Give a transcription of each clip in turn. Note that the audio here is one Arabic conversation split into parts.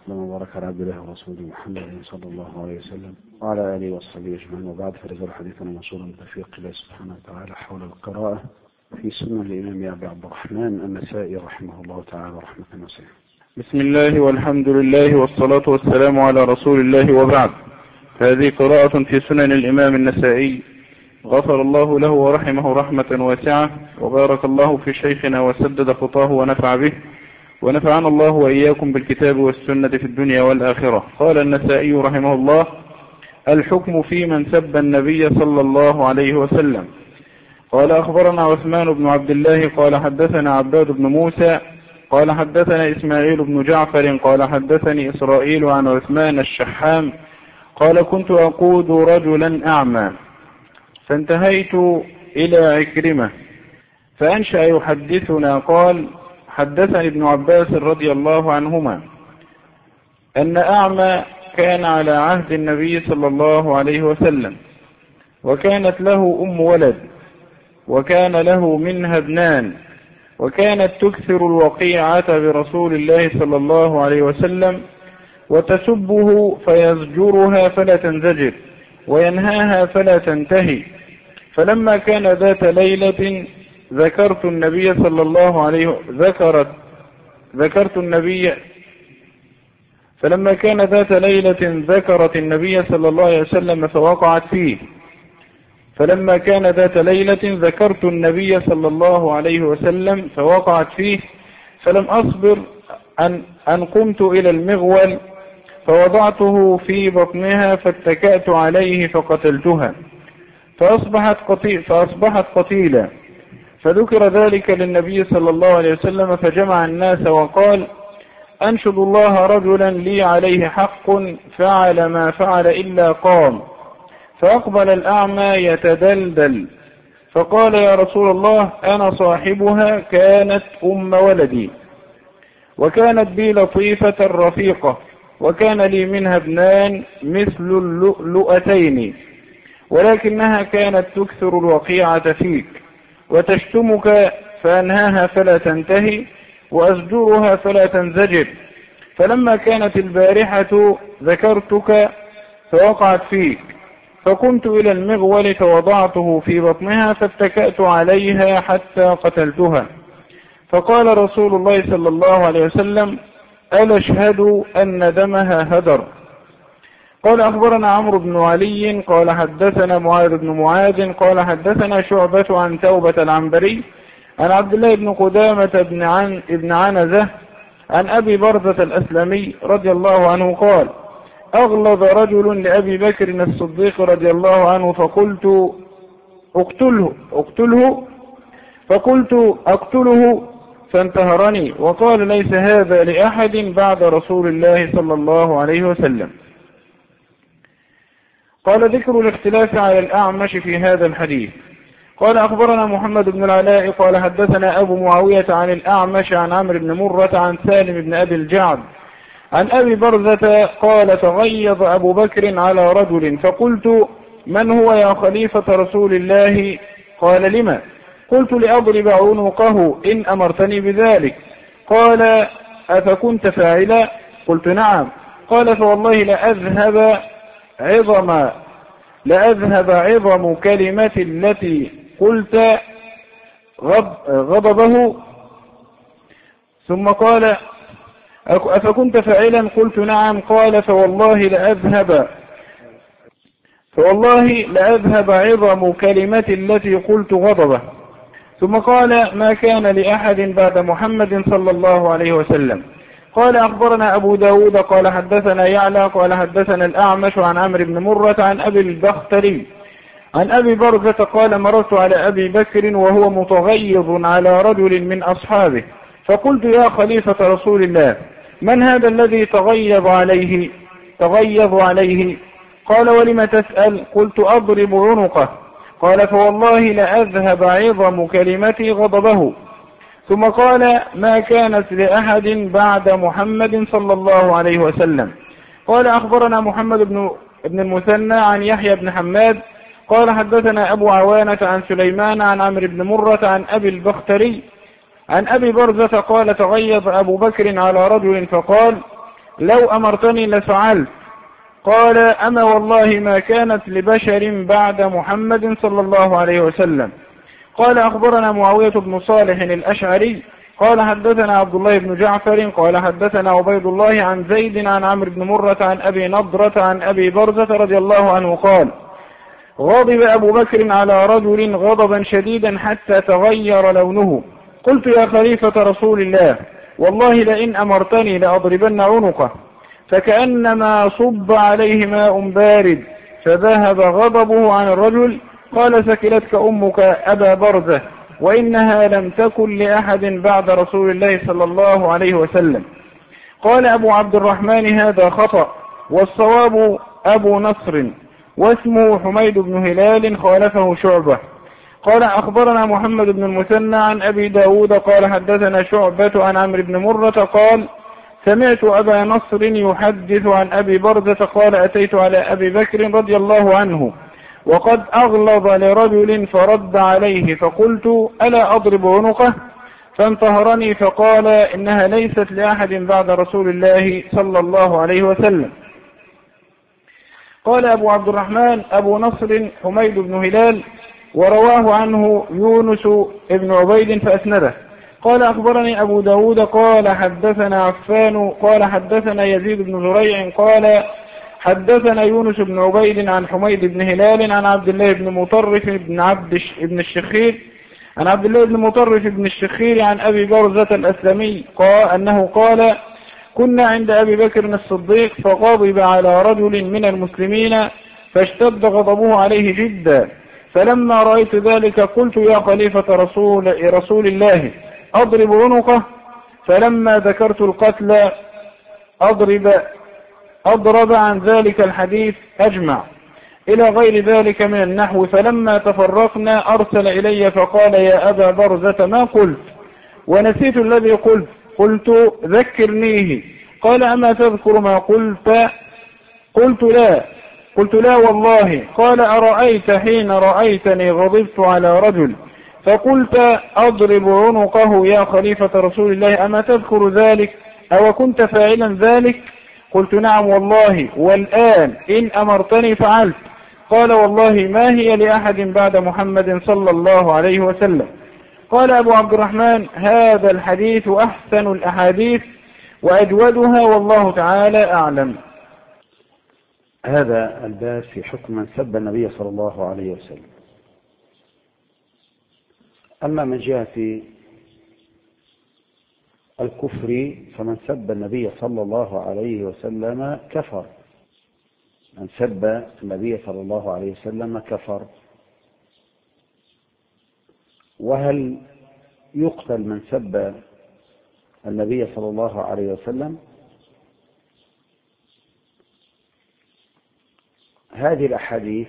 اللهم بارك على عبد الله ورسوله محمد صلى الله عليه وسلم وعلى آله وصحبه أجمعين، وبعد فلازال حديثنا موصولا بتوفيق الله سبحانه وتعالى حول القراءة في سنن الإمام أبي عبد الرحمن النسائي رحمه الله تعالى رحمة واسعة. بسم الله والحمد لله والصلاة والسلام على رسول الله وبعد. هذه قراءة في سنن الإمام النسائي، غفر الله له ورحمه رحمة واسعة، وبارك الله في شيخنا وسدد خطاه ونفع به، ونفعنا الله وإياكم بالكتاب والسنة في الدنيا والآخرة. قال النسائي رحمه الله: الحكم في من سب النبي صلى الله عليه وسلم. قال أخبرنا عثمان بن عبد الله قال حدثنا عباد بن موسى قال حدثنا إسماعيل بن جعفر قال حدثني إسرائيل عن عثمان الشحام قال: كنت أقود رجلا أعمى فانتهيت إلى عكرمة فأنشأ يحدثنا قال: حدثني ابن عباس رضي الله عنهما أن أعمى كان على عهد النبي صلى الله عليه وسلم، وكانت له أم ولد، وكان له منها ابنان، وكانت تكثر الوقيعة برسول الله صلى الله عليه وسلم، وتسبه فيزجرها فلا تنزجر، وينهاها فلا تنتهي. فلما كان ذات ليلة ذكرت النبي صلى الله عليه ذكرت النبي فلما كان ذات ليلة ذكرت النبي صلى الله عليه وسلم فوقعت فيه. فلما كان ذات ليلة ذكرت النبي صلى الله عليه وسلم فوقعت فيه، فلم أصبر أن قمت إلى المغول فوضعته في بطنها فاتكأت عليه فقتلتها، فأصبحت قتيلة. فذكر ذلك للنبي صلى الله عليه وسلم فجمع الناس وقال: أنشد الله رجلا لي عليه حق فعل ما فعل إلا قام. فأقبل الأعمى يتدلدل فقال: يا رسول الله، أنا صاحبها، كانت أم ولدي، وكانت بي لطيفة رفيقة، وكان لي منها ابنان مثل اللؤلؤتين، ولكنها كانت تكثر الوقيعة فيك، وتشتمك فأنهاها فلا تنتهي، وأزجرها فلا تنزجر. فلما كانت البارحة ذكرتك فوقعت فيك، فقمت إلى المغول فوضعته في بطنها فاتكأت عليها حتى قتلتها. فقال رسول الله صلى الله عليه وسلم: ألا اشهد أن دمها هدر. قال أخبرنا عمرو بن علي قال حدثنا معاذ بن معاذ قال حدثنا شعبة عن توبة العنبري عن عبد الله بن قدامة بن عنزة عن أبي برزة الأسلمي رضي الله عنه قال: أغلظ رجل لأبي بكر الصديق رضي الله عنه فقلت: أقتله فانتهرني، وقال: ليس هذا لأحد بعد رسول الله صلى الله عليه وسلم. قال: ذكر الاختلاف على الأعمش في هذا الحديث. قال أخبرنا محمد بن العلاء قال حدثنا أبو معاوية عن الأعمش عن عمرو بن مرة عن سالم بن أبي الجعد عن أبي برزة قال: تغيظ أبو بكر على رجل فقلت: من هو يا خليفة رسول الله؟ قال: لما؟ قلت: لأضرب عنقه إن أمرتني بذلك. قال: أفكنت فاعلا؟ قلت: نعم. قال: فوالله لأذهب عظم كلمة التي قلت غضبه. ثم قال: أفكنت فاعلا؟ قلت: نعم. قال: فوالله لأذهب عظم كلمة التي قلت غضبه. ثم قال: ما كان لأحد بعد محمد صلى الله عليه وسلم. قال أخبرنا أبو داود قال حدثنا يعلى قال حدثنا الأعمش عن عمرو بن مرة عن أبي البختري عن أبي برزة قال: مررت على أبي بكر وهو متغيظ على رجل من أصحابه، فقلت: يا خليفة رسول الله، من هذا الذي تغيظ عليه؟ قال: ولم تسأل؟ قلت: أضرب عنقه. قال: فوالله لأذهب عظم كلمتي غضبه. ثم قال: ما كانت لأحد بعد محمد صلى الله عليه وسلم. قال أخبرنا محمد بن المثنى عن يحيى بن حماد قال حدثنا أبو عوانة عن سليمان عن عمرو بن مرة عن أبي البختري عن أبي برزة قال: تغيظ أبو بكر على رجل فقال: لو أمرتني لفعلت. قال أما والله ما كانت لبشر بعد محمد صلى الله عليه وسلم. قال أخبرنا معاوية بن صالح الأشعري قال حدثنا عبد الله بن جعفر قال حدثنا عبيد الله عن زيد عن عمرو بن مرة عن أبي نضرة عن أبي برزة رضي الله عنه قال غضب أبو بكر على رجل غضبا شديدا حتى تغير لونه. قلت يا خليفة رسول الله والله لئن أمرتني لأضربن عنقه، فكأنما صب عليه ماء بارد فذهب غضبه عن الرجل. قال ثكلتك أمك أبا برزة، وإنها لم تكن لأحد بعد رسول الله صلى الله عليه وسلم. قال أبو عبد الرحمن هذا خطأ، والصواب أبو نصر واسمه حميد بن هلال خالفه شعبة. قال أخبرنا محمد بن المثنى عن أبي داود قال حدثنا شعبة عن عمرو بن مرة قال سمعت أبا نصر يحدث عن أبي برزة قال أتيت على أبي بكر رضي الله عنه وقد أغلظ لرجل فرد عليه، فقلت ألا أضرب عنقه؟ فانتهرني فقال إنها ليست لأحد بعد رسول الله صلى الله عليه وسلم. قال أبو عبد الرحمن أبو نصر حميد بن هلال، ورواه عنه يونس بن عبيد فأسنده. قال أخبرني أبو داود قال حدثنا عفان قال حدثنا يزيد بن زريع قال حدثنا يونس بن عبيد عن حميد بن هلال عن عبد الله بن مطرف بن الشخير عن عبد الله بن مطرف بن الشخير عن أبي برزة الأسلمي قال أنه قال كنا عند أبي بكر الصديق فغضب على رجل من المسلمين فاشتد غضبه عليه جدا، فلما رأيت ذلك قلت يا خليفة رسول الله أضرب عنقه؟ فلما ذكرت القتل أضرب عن ذلك الحديث أجمع إلى غير ذلك من النحو. فلما تفرقنا أرسل إلي فقال يا أبا برزة ما قلت؟ ونسيت الذي قلت ذكرنيه. قال أما تذكر ما قلت؟ قلت لا والله. قال أرأيت حين رأيتني غضبت على رجل فقلت أضرب عنقه يا خليفة رسول الله أما تذكر ذلك أو كنت فاعلا ذلك؟ قلت نعم والله، والآن إن أمرتني فعلت. قال والله ما هي لأحد بعد محمد صلى الله عليه وسلم. قال أبو عبد الرحمن هذا الحديث أحسن الأحاديث وأجودها والله تعالى أعلم. هذا الباب في حكم من سب النبي صلى الله عليه وسلم. أما من جهة الكفر فمن سب النبي صلى الله عليه وسلم كفر. من سب النبي صلى الله عليه وسلم كفر. وهل يقتل من سب النبي صلى الله عليه وسلم؟ هذه الأحاديث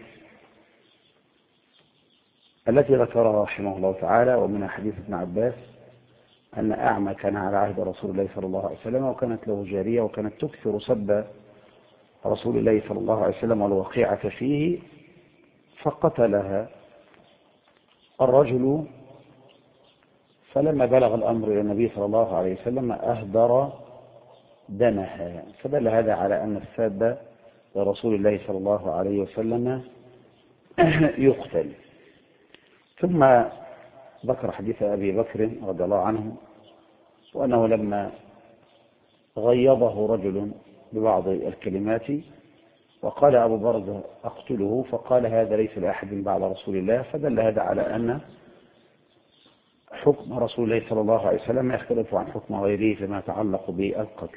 التي ذكرها رحمه الله تعالى ومن حديث ابن عباس أن أعمى كان على عهد رسول الله صلى الله عليه وسلم وكانت له جارية وكانت تكثر سب رسول الله صلى الله عليه وسلم والوقيعة فيه فقتلها الرجل، فلما بلغ الأمر إلى النبي صلى الله عليه وسلم أهدر دمها، فدل هذا على أن الساب لرسول الله صلى الله عليه وسلم يقتل. ثم ذكر حديث أبي بكر رضي الله عنه وأنه لما غيظه رجل ببعض الكلمات وقال أبو برزة أقتله فقال هذا ليس لأحد بعد رسول الله، فدل هذا على أن حكم رسول الله صلى الله عليه وسلم يختلف عن حكم غيره فيما يتعلق بالقتل.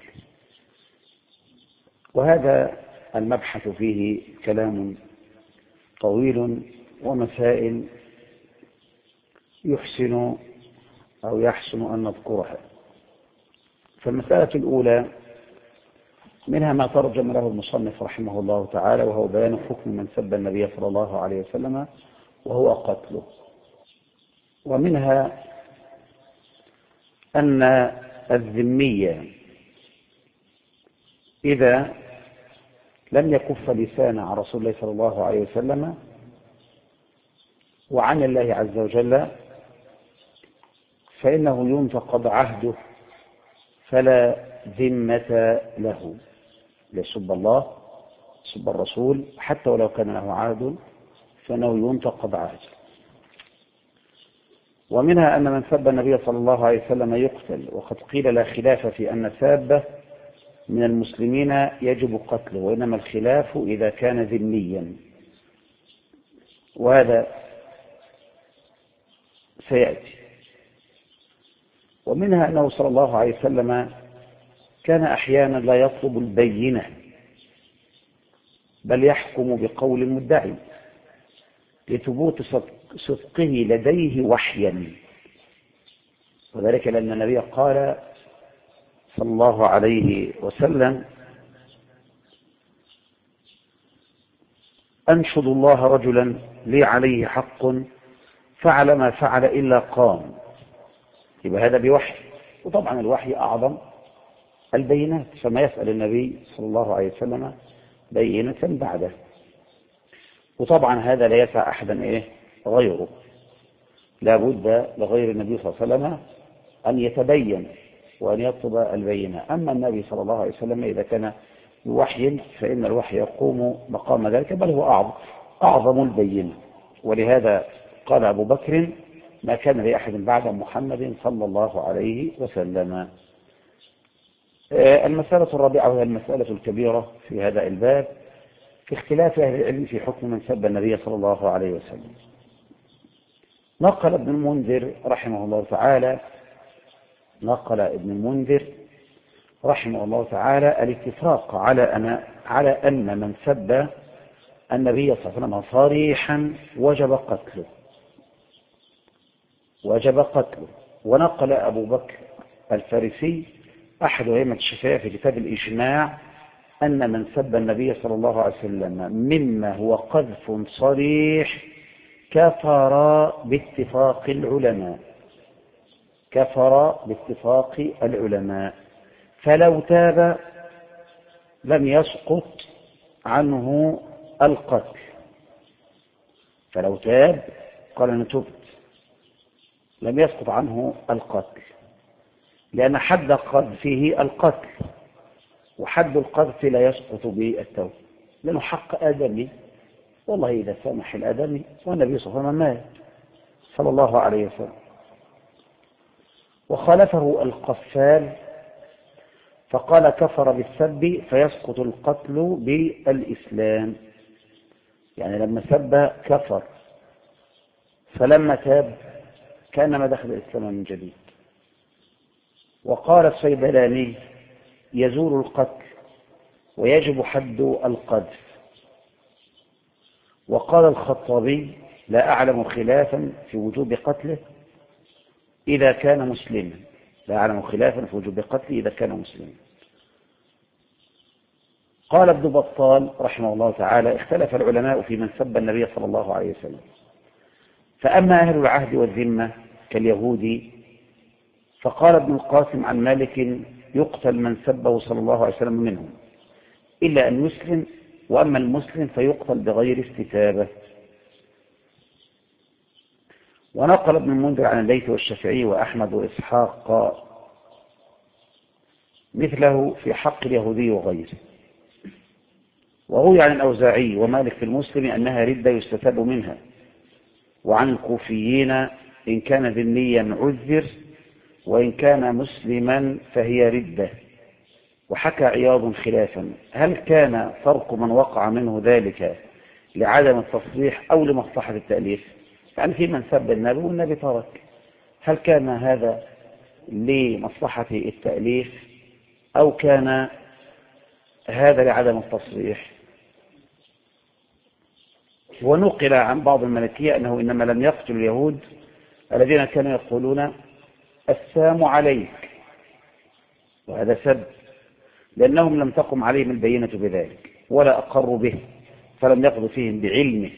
وهذا المبحث فيه كلام طويل ومسائل يحسن أو يحسن أن نذكرها. فالمسألة الأولى منها ما ترجم له المصنف رحمه الله تعالى وهو بيان حكم من سب النبي صلى الله عليه وسلم وهو قتله. ومنها أن الذمية إذا لم يكف لسانه عن رسول الله صلى الله عليه وسلم وعن الله عز وجل فإنه ينتقض عهده فلا ذمة له، يسب الله سب الرسول حتى ولو كان له عهد فإنه ينتقض عهده. ومنها أن من سب النبي صلى الله عليه وسلم يقتل، وقد قيل لا خلاف في أن سابه من المسلمين يجب قتله، وإنما الخلاف إذا كان ذميا، وهذا سيأتي. ومنها أنه صلى الله عليه وسلم كان أحيانا لا يطلب البينة بل يحكم بقول المدعي لثبوت صدقه لديه وحيا، وذلك لأن النبي قال صلى الله عليه وسلم: أنشد الله رجلا لي عليه حق فعل ما فعل إلا قام. يبقى هذا بوحي، وطبعا الوحي أعظم البينات، فما يسأل النبي صلى الله عليه وسلم بينة بعده، وطبعا هذا لا يسع أحدا غيره، لا بد لغير النبي صلى الله عليه وسلم أن يتبين وأن يطلب البينة. أما النبي صلى الله عليه وسلم إذا كان بوحي فإن الوحي يقوم مقام ذلك، بل هو أعظم البينة. ولهذا قال أبو بكر: ما كان لأحد بعد محمد صلى الله عليه وسلم. المسألة الرابعة وهي المسألة الكبيرة في هذا الباب، في اختلاف أهل العلم في حكم من سب النبي صلى الله عليه وسلم. نقل ابن المنذر رحمه الله تعالى الاتفاق على أن من سب النبي صلى الله عليه وسلم صريحا وجب قتله. ونقل أبو بكر الفارسي أحد أئمة الشافعية في كتاب الإجماع أن من سب النبي صلى الله عليه وسلم مما هو قذف صريح كفر باتفاق العلماء، فلو تاب لم يسقط عنه القتل. فلو تاب قال: أنا تبت، لم يسقط عنه القتل، لأن حد قذفه القتل، وحد القذف لا يسقط بالتوبة، لأنه حق آدمي، والله إذا سامح الآدمي، والنبي صلى الله عليه وسلم مات صلى الله عليه وسلم. وخالفه القفال فقال: كفر بالسب فيسقط القتل بالإسلام، يعني لما سب كفر، فلما تاب كأنما دخل الإسلام من جديد. وقال الصيدلاني: يزول القتل ويجب حد القذف. وقال الخطابي: لا أعلم خلافا في وجوب قتله إذا كان مسلما. قال ابن بطال رحمه الله تعالى: اختلف العلماء في من سب النبي صلى الله عليه وسلم، فأما أهل العهد والذمة كاليهود فقال ابن القاسم عن مالك: يقتل من سبه صلى الله عليه وسلم منهم إلا أن يسلم، وأما المسلم فيقتل بغير استتابة. ونقل ابن المنذر عن الليث والشافعي وأحمد وإسحاق مثله في حق اليهودي وغيره. وروي عن الأوزاعي ومالك في المسلم أنها ردة يستتاب منها، وعن الكوفيين إن كان ذميا عذر، وإن كان مسلما فهي ردة. وحكى عياض خلافا: هل كان ترك من وقع منه ذلك لعدم التصريح أو لمصلحة التأليف؟ يعني في من سب النبي والنبي ترك، هل كان هذا لمصلحة التأليف أو كان هذا لعدم التصريح؟ ونقل عن بعض المالكية أنه إنما لم يقتل اليهود الذين كانوا يقولون السام عليك، وهذا سب، لأنهم لم تقم عليهم البينة بذلك ولا أقروا به، فلم يقضوا فيهم بعلمه.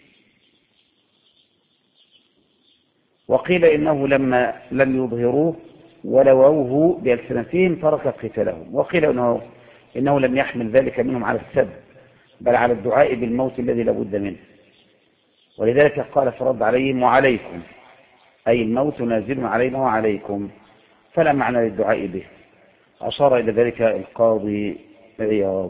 وقيل إنه لما لم يظهروه ولووه بألسنتهم ترك قتالهم. وقيل إنه لم يحمل ذلك منهم على السب، بل على الدعاء بالموت الذي لابد منه، ولذلك قال فرد عليهم: وعليكم، أي الموت نازل علينا وعليكم، فلا معنى للدعاء به. أشار إلى ذلك القاضي عياض.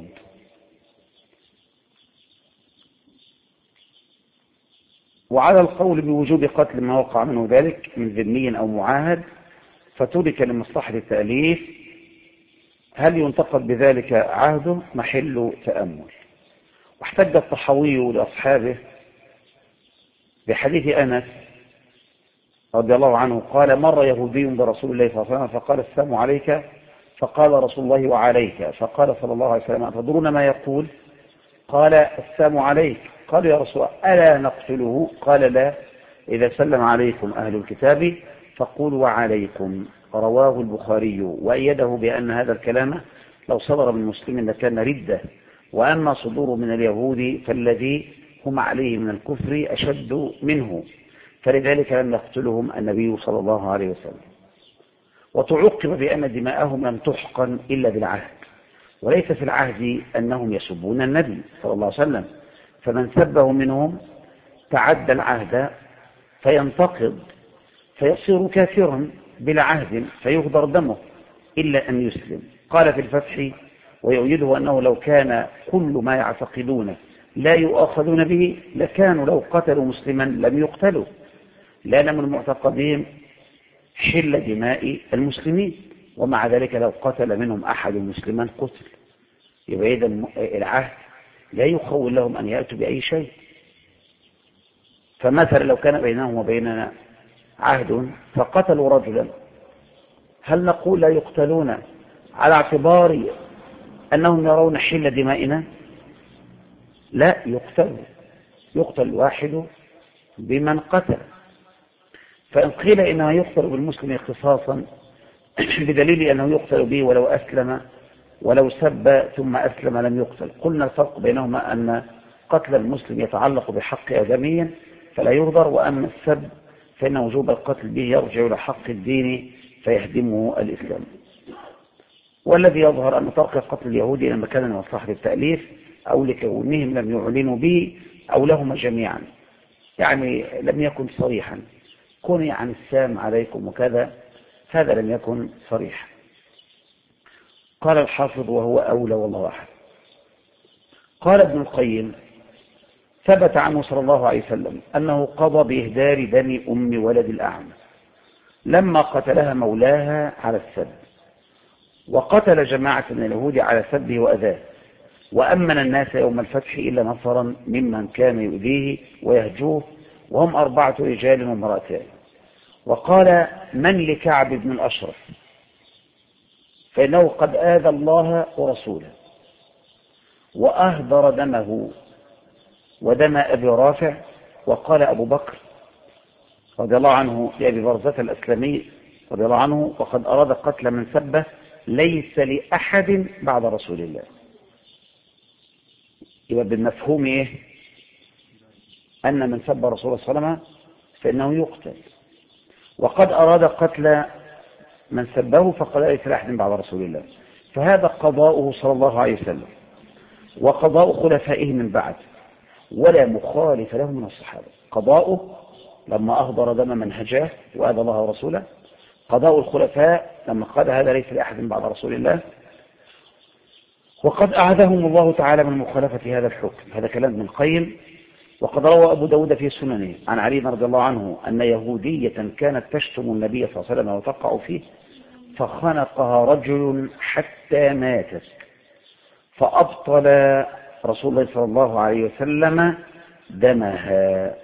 وعلى القول بوجوب قتل ما وقع منه ذلك من ذمي أو معاهد فترك لمصلحة التأليف، هل ينتقد بذلك عهده؟ محل تأمل. واحتج الطحاوي لأصحابه بحديث أنس رضي الله عنه قال: مر يهودي برسول الله صلى الله عليه وسلم فقال: السلام عليك، فقال رسول الله: وعليك. فقال صلى الله عليه وسلم: أتدرون ما يقول؟ قال: السلام عليك. قال: يا رسول الله ألا نقتله؟ قال: لا، إذا سلم عليكم أهل الكتاب فقولوا وعليكم. رواه البخاري، وأيده بأن هذا الكلام لو صدر من مسلم لكان ردة، وأما صدوره من اليهود فالذي هم عليه من الكفر أشد منه، فلذلك لم يقتلهم النبي صلى الله عليه وسلم. وتعقب بأن دماءهم لم تحقن إلا بالعهد، وليس في العهد أنهم يسبون النبي صلى الله عليه وسلم، فمن سبه منهم تعدى العهد فينتقض فيصير كافرا بلا عهد فيهدر دمه إلا أن يسلم. قال في الفتح: ويؤيده أنه لو كان كل ما يعتقدون لا يؤاخذون به لكانوا لو قتلوا مسلما لم يقتلوا، لأن من معتقدهم حل دماء المسلمين، ومع ذلك لو قتل منهم أحد مسلما قتل. يبقى إذن العهد لا يخول لهم أن يأتوا بأي شيء. فمثلا لو كان بينهم وبيننا عهد فقتلوا رجلا، هل نقول لا يقتلون على اعتبار أنهم يرون حل دمائنا؟ لا، يقتل الواحد بمن قتل. فإن قيل إنه يقتل بالمسلم قصاصا بدليل أنه يقتل به ولو أسلم، ولو سب ثم أسلم لم يقتل، قلنا الفرق بينهما أن قتل المسلم يتعلق بحق آدمي فلا يهدر، وأما السب فإن وجوب القتل به يرجع إلى حق الدين فيهدمه الإسلام. والذي يظهر أن ترك قتل اليهود لما كان من مصلحة التأليف أو لكونهم لم يعلنوا به أو لهما جميعا، يعني لم يكن صريحا، كن عن السام عليكم وكذا، هذا لم يكن صريحا. قال الحافظ: وهو أولى والله أحد. قال ابن القيم: ثبت عنه صلى الله عليه وسلم أنه قضى بإهدار دم أم ولد الأعمى لما قتلها مولاها على السب، وقتل جماعة من اليهود على سبه وأذاه، وأمن الناس يوم الفتح إلا نفرا ممن كان يؤذيه ويهجوه، وهم 4 رجال وامرأتان. وقال: من لكعب بن الأشرف فإنه قد آذى الله ورسوله وأهدر دمه ودم أبي رافع. وقال أبو بكر رضي الله عنه لأبي برزة الأسلمي رضي الله عنه: وقد أراد قتل من سبه ليس لأحد بعد رسول الله. يبقى بالمفهوم إيه؟ أن من سب رسول الله صلى الله عليه وسلم فإنه يقتل، وقد أراد قتل من سبه فقد ليس لأحد بعد رسول الله. فهذا قضاؤه صلى الله عليه وسلم وقضاء خلفائه من بعد، ولا مخالف له من الصحابة. قضاؤه لما أهدر دم من هجاه وأذى الله ورسوله، قضاء الخلفاء لما قال هذا ليس لأحد بعد رسول الله، وقد أعاذهم الله تعالى من مخالفة هذا الحكم. هذا كلام ابن القيم. وقد روى أبو داود في سننه عن علي رضي الله عنه أن يهودية كانت تشتم النبي صلى الله عليه وسلم وتقع فيه، فخنقها رجل حتى ماتت، فأبطل رسول الله صلى الله عليه وسلم دمها.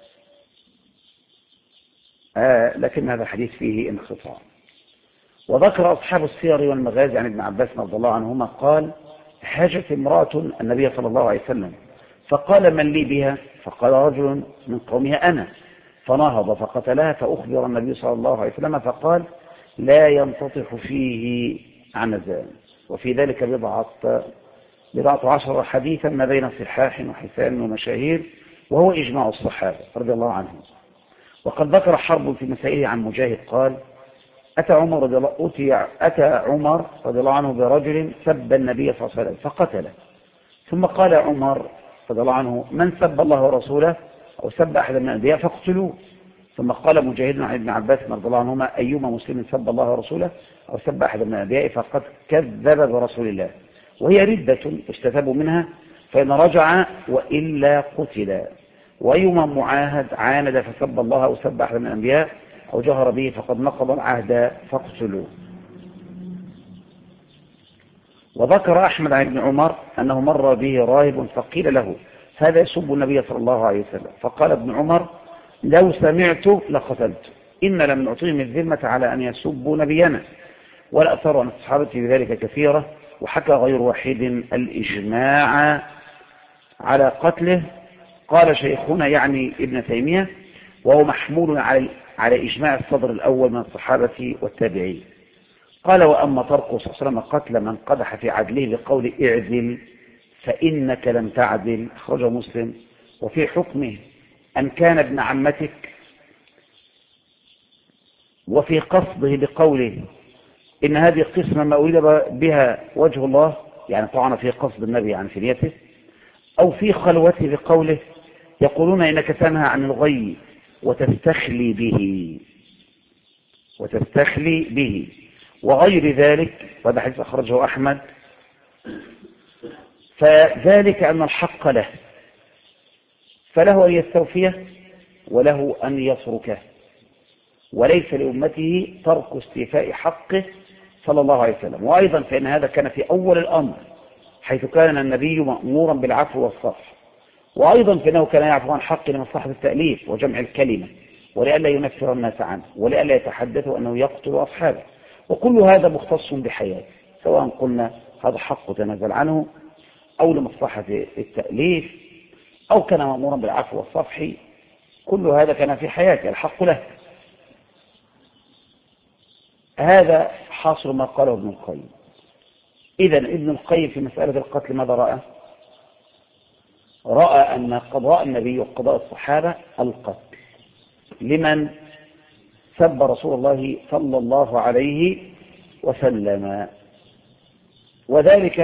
لكن هذا الحديث فيه انقطاع. وذكر أصحاب السير والمغازي عن ابن عباس رضي الله عنهما قال: هاجت امرأة النبي صلى الله عليه وسلم فقال: من لي بها؟ فقال رجل من قومها أنا، فنهض فقتلها، فأخبر النبي صلى الله عليه وسلم فقال: لا ينتطح فيه عنزان. وفي ذلك بضعة عشر حديثا ما بين صحاح وحسان ومشاهير، وهو إجماع الصحابة رضي الله عنهم. وقد ذكر حرب في مسائله عن مجاهد قال: أتى عمر رضي الله عنه برجل سب النبي صلى الله عليه وسلم فقتله، ثم قال عمر رضي الله عنه: من سب الله ورسوله أو سب أحد من الأنبياء فاقتلوه. ثم قال مجاهد عن ابن عباس رضي الله عنهما: أيما مسلم سب الله ورسوله أو سب أحد من الأنبياء فقد كذب برسول الله، وهي ردة استتابوا منها، فإن رجع وإلا قتل. وأيما معاهد عاند فسب الله أو سب أحد من الأنبياء أو جهر به فقد نقض العهد فاقتلوه. وذكر أحمد عن ابن عمر أنه مر به راهب فقيل له هذا يسب النبي صلى الله عليه وسلم، فقال ابن عمر لو سمعت لقتلت، إن لم نعطيهم الذمة على أن يسبوا نبينا. والأثر عن الصحابة بذلك كثيرة، وحكى غير واحد الإجماع على قتله. قال شيخنا يعني ابن تيمية وهو محمول على إجماع الصدر الأول من الصحابة والتابعين. قال وأما ترك صلى الله عليه وسلم قتل من قدح في عدله بقول اعدل فإنك لم تعدل، أخرجه مسلم. وفي حكمه أن كان ابن عمتك، وفي قصده بقوله إن هذه القسمة ما أريد بها وجه الله، يعني طعن في قصد النبي عن فنيته، أو في خلوته بقوله يقولون إنك تنهى عن الغي وتستخلي به وغير ذلك، وهذا حديث أخرجه أحمد. فذلك أن الحق له، فله أن يستوفيه وله أن يتركه، وليس لأمته ترك استيفاء حقه صلى الله عليه وسلم. وأيضا فإن هذا كان في أول الأمر حيث كان النبي مأمورا بالعفو والصفح، وأيضا فإنه كان يعفو عن حق لمصلحة التأليف وجمع الكلمة ولئلا ينفر الناس عنه ولئلا يتحدثوا أنه يقتل أصحابه، وكل هذا مختص بحياته، سواء قلنا هذا حق تنازل عنه أو لمصلحة التأليف أو كان مأمورا بالعفو والصفح، كل هذا كان في حياته، الحق له. هذا حاصل ما قاله ابن القيم. إذن ابن القيم في مسألة القتل ماذا رأى؟ رأى أن قضاء النبي وقضاء الصحابة القتل لمن سب رسول الله صلى الله عليه وسلم، وذلك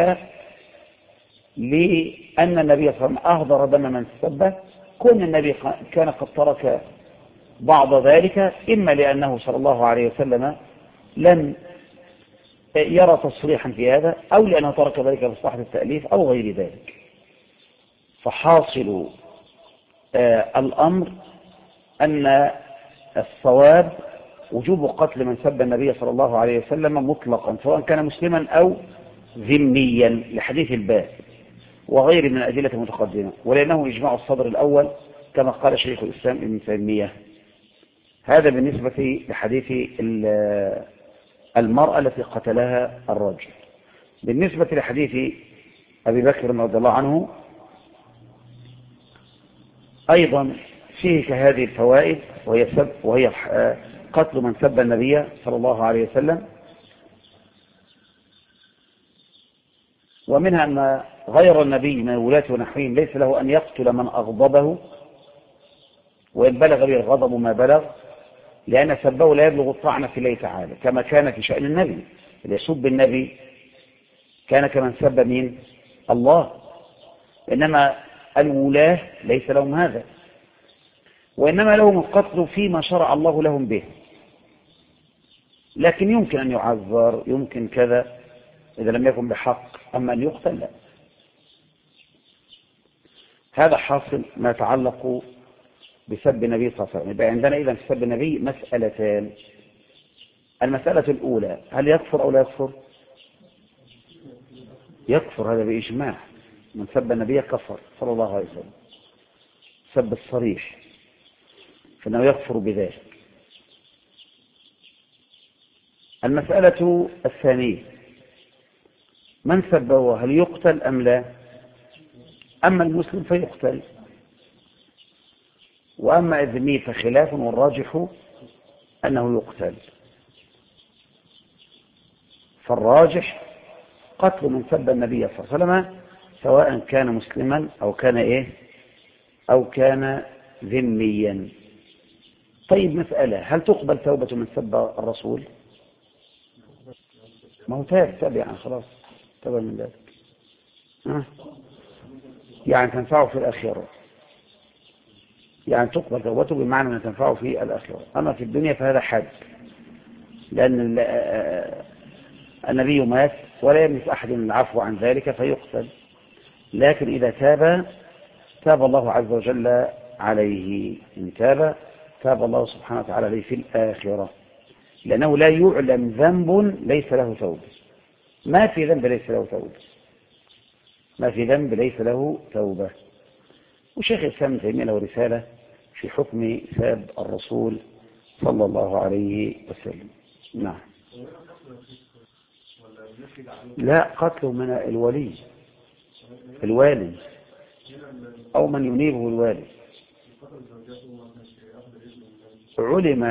لأن النبي صلى الله عليه وسلم أهدر دم من سبه، كون النبي كان قد ترك بعض ذلك إما لأنه صلى الله عليه وسلم لم يرى تصريحا في هذا، أو لأنه ترك ذلك لمصلحة التأليف أو غير ذلك. فحاصل الأمر أن الصواب وجوب قتل من سب النبي صلى الله عليه وسلم مطلقا، سواء كان مسلما أو ذميا، لحديث الباب وغير من الأدلة المتقدمة، ولأنه إجماع الصدر الأول كما قال شيخ الإسلام ابن تيمية. هذا بالنسبة لحديث المرأة التي قتلها الرجل. بالنسبة لحديث أبي بكر رضي الله عنه أيضا فيه كهذه الفوائد، وهي قتل من سب النبي صلى الله عليه وسلم. ومنها أن غير النبي من الولاة ونحوهم ليس له أن يقتل من أغضبه، وإن بلغ به الغضب ما بلغ، لأن سبه لا يبلغ الطعن في الله تعالى، كما كان في شأن النبي. اللي يسب النبي كان كمن سب من الله، إنما الولاة ليس لهم هذا، وإنما لهم القتل فيما شرع الله لهم به، لكن يمكن أن يعذر، يمكن كذا إذا لم يكن بحق، أما أن يقتل لا. هذا حاصل ما يتعلق بسب النبي صلى الله عليه وسلم. يبقى عندنا إذا في سب النبي مسألتان. المسألة الأولى هل يكفر أو لا يكفر؟ يكفر، هذا بإجماع، من سب النبي كفر صلى الله عليه وسلم، سب الصريح، فإنه يكفر بذلك. المسألة الثانية من سبه هل يقتل أم لا؟ أما المسلم فيقتل، وأما الذمي فخلاف، والراجح أنه يقتل. فالراجح قتل من سب النبي صلى الله عليه وسلم سواء كان مسلما أو كان ذميا. طيب مسألة، هل تقبل توبة من سب الرسول؟ ما هو تاب يعني خلاص تاب من ذلك، يعني تنفعه في الآخرة، يعني تقبل توبته بمعنى أن تنفعه في الآخرة. أما في الدنيا فهذا حد، لأن النبي مات ولا يملك أحد العفو عن ذلك فيقتل، لكن إذا تاب الله عز وجل عليه. إن تاب الله سبحانه وتعالى عليه في الآخرة، لأنه لا يعلم ذنب ليس له توبة. ما في ذنب ليس له توبة، ما في ذنب ليس له توبة. وشيخ الإسلام ابن تيمية له رسالة في حكم ساب الرسول صلى الله عليه وسلم. نعم. لا، قتله من الوالي أو من ينيبه الوالي. علم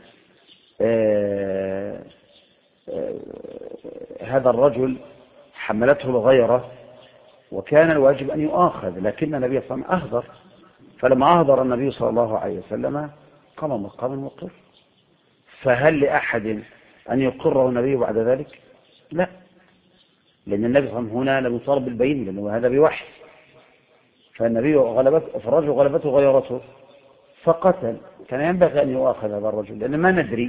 هذا الرجل حملته الغيرة وكان الواجب أن يؤاخذ، لكن النبي صلى الله عليه وسلم أهدر، فلما أهدر النبي صلى الله عليه وسلم قام مقام المقر. فهل لأحد أن يقره النبي بعد ذلك؟ لا، لأن النبي صلى الله عليه وسلم هنا لم يطالب بالبين، لأنه هذا بوحي. فالنبي فالرجل غلبته غيرته فقتل، كان ينبغي أن يؤاخذ هذا الرجل، لأن ما ندري،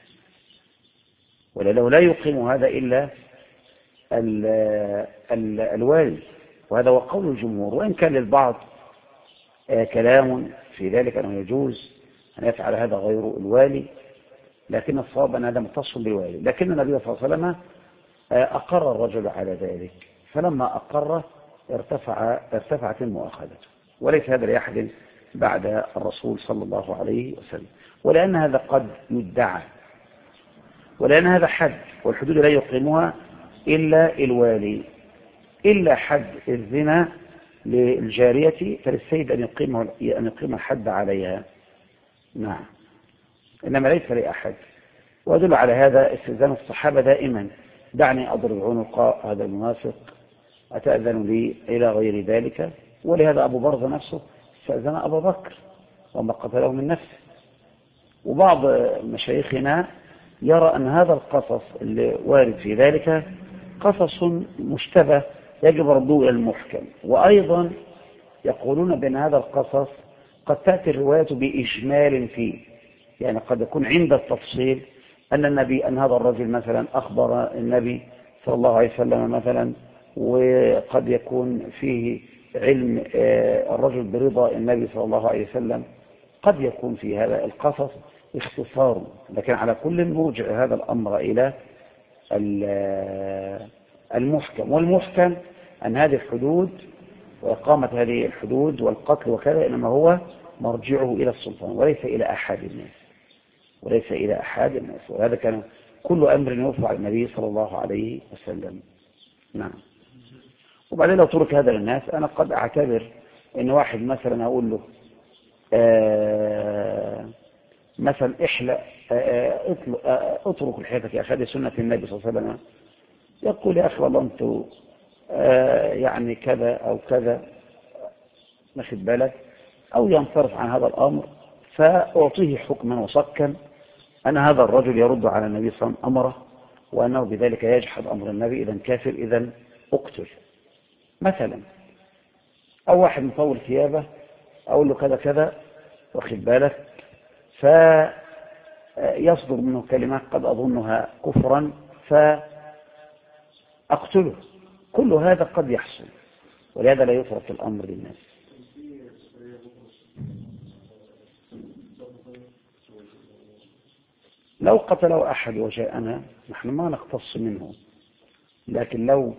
ولأنه لا يقيم هذا إلا الوالي، وهذا هو قول الجمهور، وإن كان للبعض كلام في ذلك أنه يجوز أن يفعل هذا غير الوالي، لكن الصواب أن هذا متصل بالوالي. لكن النبي صلى الله عليه وسلم أقر الرجل على ذلك، فلما أقره ارتفعت المؤاخذة، وليس هذا لأحد بعد الرسول صلى الله عليه وسلم. ولأن هذا قد يدعى، ولأن هذا حد، والحدود لا يقيمها إلا الوالي، إلا حد الزنا للجارية فللسيد أن يقيم الحد عليها. نعم، إنما ليس لأحد. وأدل على هذا استئذان الصحابة دائما: دعني أضرب عنق هذا المنافق، أتأذن لي إلى غير ذلك. ولهذا أبو برزة نفسه استأذن أبا بكر وما قتله من نفسه. وبعض مشايخنا يرى أن هذا القصص اللي وارد في ذلك قصص مشتبه يجب ردوه إلى المحكم. وأيضا يقولون بأن هذا القصص قد تأتي الرواية بإجمال فيه، يعني قد يكون عند التفصيل أن هذا الرجل مثلا أخبر النبي صلى الله عليه وسلم مثلا، وقد يكون فيه علم الرجل برضا النبي صلى الله عليه وسلم. قد يكون في هذا القصص اختصار، لكن على كل مرجع هذا الأمر إلى المحكم. والمحكم أن هذه الحدود وإقامة هذه الحدود والقتل وكذا إنما هو مرجعه إلى السلطان وليس إلى أحد الناس، وهذا كان كل أمر يرفع على النبي صلى الله عليه وسلم. نعم. وبعدين لو ترك هذا للناس، أنا قد أعتبر إن واحد مثلا أقول له مثلا اترك الحياتك يا أخي، هذه سنة النبي صلى الله عليه وسلم، يقول يا أخي والله أنتوا يعني كذا أو كذا، ناخد بالك، أو ينصرف عن هذا الأمر، فأعطيه حكما وصكا أن هذا الرجل يرد على النبي صلى الله عليه وسلم أمره، وأنه بذلك يجحد أمر النبي، إذا كافر، إذا اقتل مثلا. أو واحد مطول ثيابه أقول له كذا كذا، واخد بالك، فيصدر منه كلمات قد أظنها كفرا فأقتله. كل هذا قد يحصل، ولهذا لا يترك الأمر للناس. لو قتله أحد وجاءنا نحن ما نقتص منه، لكن لو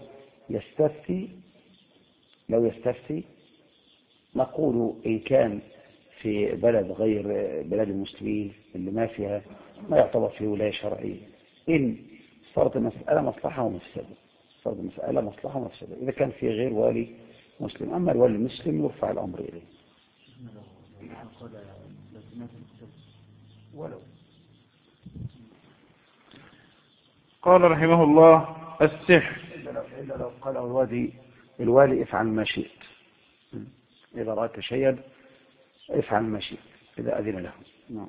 يستفتي نقول إن كان في بلد غير بلاد المسلمين اللي ما فيها ما يعتبر فيه ولاية شرعية، إن صارت المسألة مصلحة ومفسدة، إذا كان في غير والي مسلم. أما الوالي المسلم يرفع الأمر إليه. ولو قال رحمه الله: السحر. إلا لو قال الوالي افعل ما شئت، إذا رأيت شيئا افعل ما شئت إذا أذن له. نعم.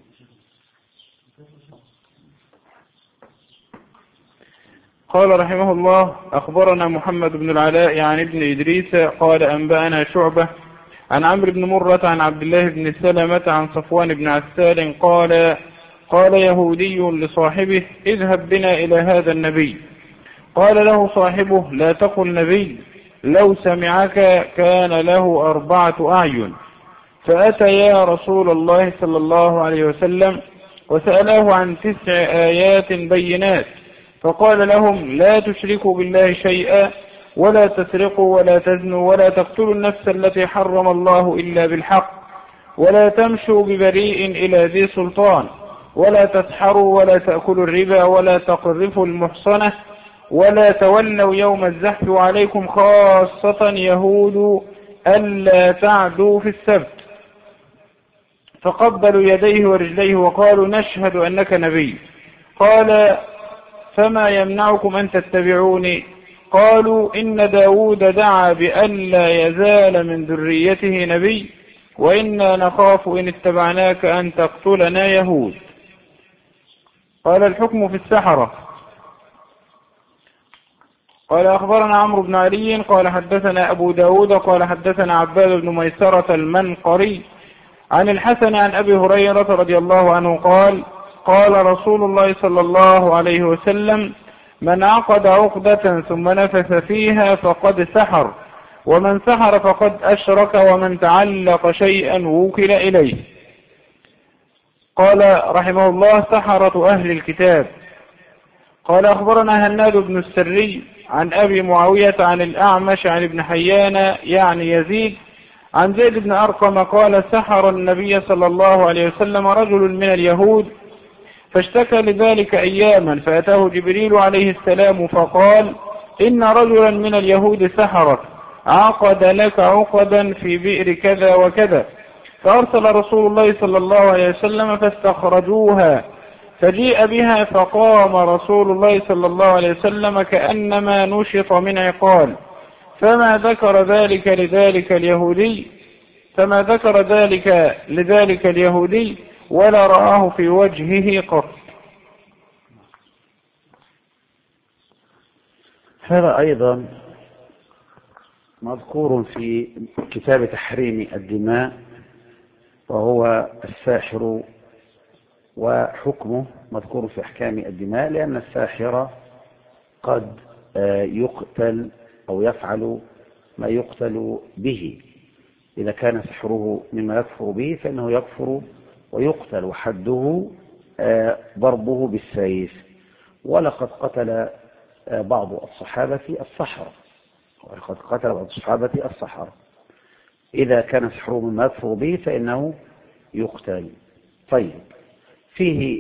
قال رحمه الله: أخبرنا محمد بن العلاء عن ابن إدريس قال أنبأنا شعبة عن عمرو بن مرة عن عبد الله بن سلمة عن صفوان بن عسال قال يهودي لصاحبه: اذهب بنا إلى هذا النبي. قال له صاحبه لا تقل نبي، لو سمعك كان له 4 أعين. فأتيا رسول الله صلى الله عليه وسلم وسأله عن 9 آيات بينات، فقال لهم لا تشركوا بالله شيئا، ولا تسرقوا ولا تزنوا ولا تقتلوا النفس التي حرم الله إلا بالحق، ولا تمشوا ببريء إلى ذي سلطان، ولا تسحروا ولا تأكلوا الربا، ولا تقذفوا المحصنة، ولا تولوا يوم الزحف، وعليكم خاصة يهود ألا تعدوا في السبت. فقبلوا يديه ورجليه وقالوا نشهد أنك نبي. قال فما يمنعكم أن تتبعوني؟ قالوا إن داود دعا بألا يزال من ذريته نبي، وإنا نخاف إن اتبعناك أن تقتلنا يهود. قال الحكم في السحرة. قال أخبرنا عمرو بن علي قال حدثنا أبو داود قال حدثنا عباد بن ميسرة المنقري عن الحسن عن أبي هريرة رضي الله عنه قال قال رسول الله صلى الله عليه وسلم من عقد عقدة ثم نفث فيها فقد سحر، ومن سحر فقد أشرك، ومن تعلق شيئا وكل إليه. قال رحمه الله سحرة أهل الكتاب. قال أخبرنا هناد بن السري عن أبي معاوية عن الأعمش عن ابن حيان يعني يزيد عن زيد بن أرقم قال سحر النبي صلى الله عليه وسلم رجل من اليهود، فاشتكى لذلك أياما، فأتاه جبريل عليه السلام فقال إن رجلا من اليهود سحرك، عقد لك عقدا في بئر كذا وكذا. فأرسل رسول الله صلى الله عليه وسلم فاستخرجوها، فجيء بها، فقام رسول الله صلى الله عليه وسلم كأنما نشط من عقال، فما ذكر ذلك لذلك اليهودي ولا رآه في وجهه قط. هذا أيضا مذكور في كتاب تحريم الدماء، وهو الساحر وحكمه مذكور في أحكام الدماء، لأن الساحر قد يقتل أو يفعل ما يقتل به. إذا كان سحره مما يكفر به فإنه يكفر ويقتل، وحده ضربه بالسيف. ولقد قتل بعض الصحابة السحرة، إذا كان سحره مما يكفر به فإنه يقتل. طيب، فيه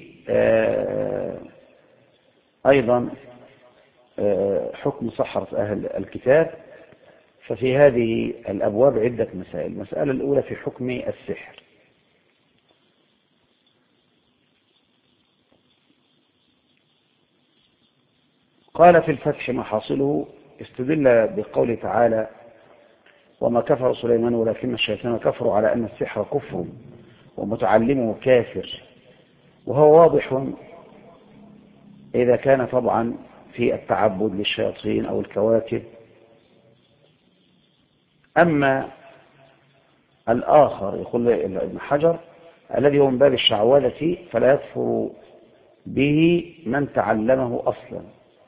أيضا حكم سحرة أهل الكتاب. ففي هذه الأبواب عدة مسائل. المسألة الأولى في حكم السحر. قال في الفتح محاصله استدل بقوله تعالى وما كفر سليمان ولكن الشيطان كفروا على أن السحر كفر ومتعلمه كافر، وهو واضح إذا كان طبعا في التعبد للشياطين أو الكواكب. أما الآخر يقول ابن حجر الذي هو من باب الشعوذة فلا يكفر به من تعلمه أصلا،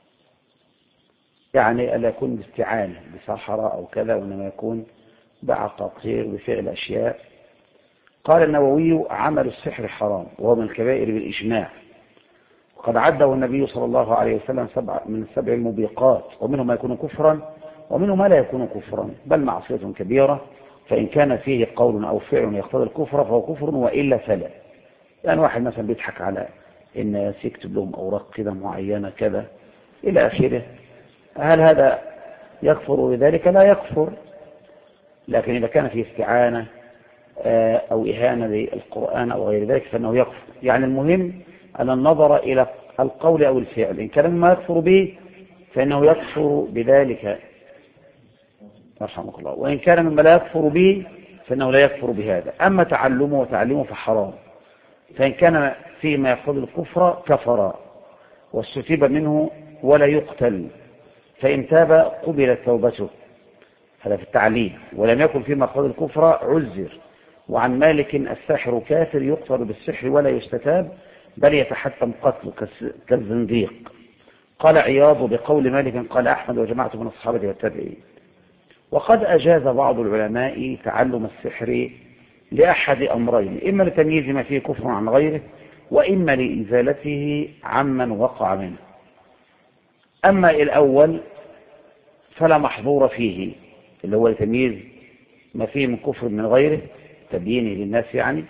يعني ألا يكون باستعانة بسحرة أو كذا، وإنما يكون بعقاقير بفعل أشياء. قال النووي عمل السحر حرام وهو من الكبائر بالإجماع، وقد عده النبي صلى الله عليه وسلم من 7 الموبقات، ومنه ما يكون كفرا ومنه ما لا يكون كفرا بل معصية كبيرة، فإن كان فيه قول أو فعل يقتضي الكفر فهو كفر وإلا فلا. يعني واحد مثلا بيضحك على الناس، يكتب لهم أوراق كده معينة كذا إلى آخره، هل هذا يكفر بذلك؟ لا يكفر. لكن إذا كان فيه استعانة أو إهانة للقرآن أو غير ذلك فإنه يكفر. يعني المهم أن النظر إلى القول أو الفعل، إن كان مما يكفر به فإنه يكفر بذلك رحمك الله، وإن كان مما لا يكفر به فإنه لا يكفر بهذا. أما تعلمه وتعليمه فحرام، فإن كان فيه ما يقتضي الكفر كفر واستتيب منه ولا يقتل، فإن تاب قبلت توبته، هذا في التعليم. ولم يكن فيما يقتضي الكفر عزر. وعن مالك الساحر كافر يقتل بالسحر ولا يستتاب بل يتحتم قتله كالزنديق. قال عياض بقول مالك قال أحمد وجماعة من الصحابة والتابعين. وقد أجاز بعض العلماء تعلم السحر لأحد أمرين، إما لتمييز ما فيه كفر عن غيره، وإما لإزالته عمن وقع منه. أما الأول فلا محظور فيه، اللي هو لتمييز ما فيه من كفر من غيره، تبيينه للناس يعني،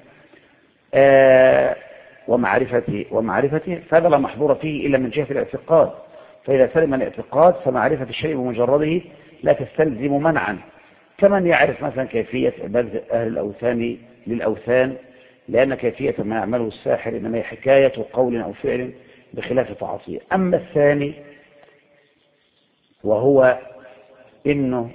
ومعرفته، فهذا لا محظور فيه إلا من جهة الاعتقاد. فإذا سلم الاعتقاد فمعرفة الشيء بمجرده لا تستلزم منعا، كمن يعرف مثلا كيفية عبادة أهل الأوثان للأوثان، لأن كيفية ما يعمله الساحر إنما هي حكاية قول أو فعل بخلاف تعاطيه. أما الثاني وهو إنه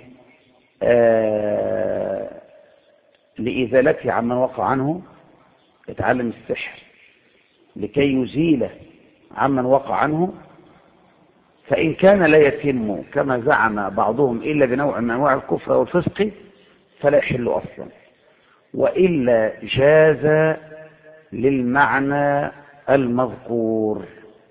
لإزالته عمن وقع عنه، يتعلم السحر لكي يزيله عمن وقع عنه، فإن كان لا يتم كما زعم بعضهم إلا بنوع من أنواع الكفر والفسق فلا يحل أصلا، وإلا جاز للمعنى المذكور.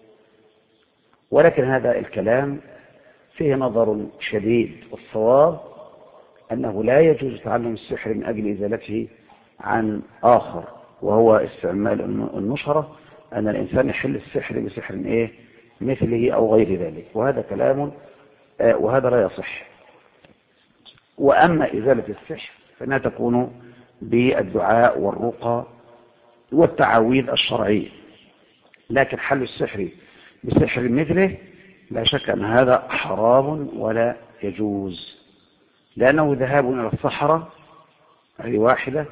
ولكن هذا الكلام فيه نظر شديد، والصواب أنه لا يجوز تعلم السحر من أجل إزالته عن آخر، وهو استعمال النشرة، أن الإنسان يحل السحر بسحر مثله أو غير ذلك، وهذا كلام وهذا لا يصح. وأما إزالة السحر فإنها تكون بالدعاء والرقى والتعاويذ الشرعية، لكن حل السحر بسحر مثله لا شك أن هذا حرام ولا يجوز، لأنه ذهاب إلى الصحراء هذه واحدة،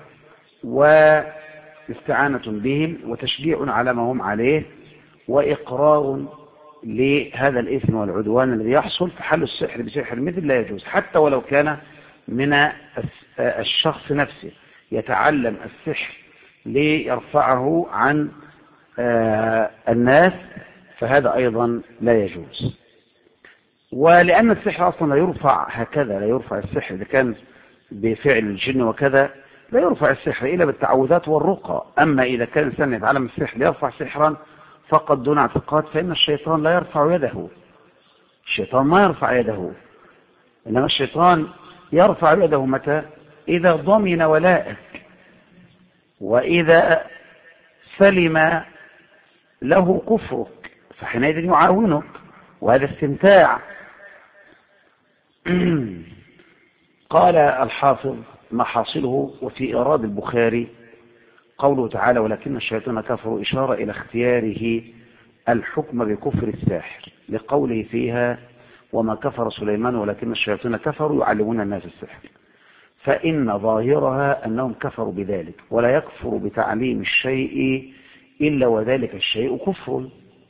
واستعانة بهم وتشجيع على ما هم عليه، وإقرار لهذا الإثم والعدوان الذي يحصل. فحل السحر بسحر مثل لا يجوز، حتى ولو كان من الشخص نفسه يتعلم السحر ليرفعه عن الناس، فهذا أيضا لا يجوز. ولأن السحر أصلا لا يرفع هكذا، لا يرفع السحر إذا كان بفعل الجن وكذا، لا يرفع السحر إلا بالتعوذات والرقى. أما إذا كان الإنسان يتعلم السحر ليرفع سحرا فقط دون اعتقاد، فإن الشيطان لا يرفع يده، الشيطان ما يرفع يده، إنما الشيطان يرفع يده متى؟ إذا ضمن ولائك، وإذا سلم له كفرك، فحينئذ يعاونك، وهذا استمتاع. قال الحافظ محاصله وفي إيراد البخاري قوله تعالى ولكن الشيطان كفروا، إشارة إلى اختياره الحكم بكفر الساحر، لقوله فيها وما كفر سليمان ولكن الشياطين كفروا يعلمون الناس السحر، فإن ظاهرها أنهم كفروا بذلك، ولا يكفر بتعليم الشيء إلا وذلك الشيء كفر.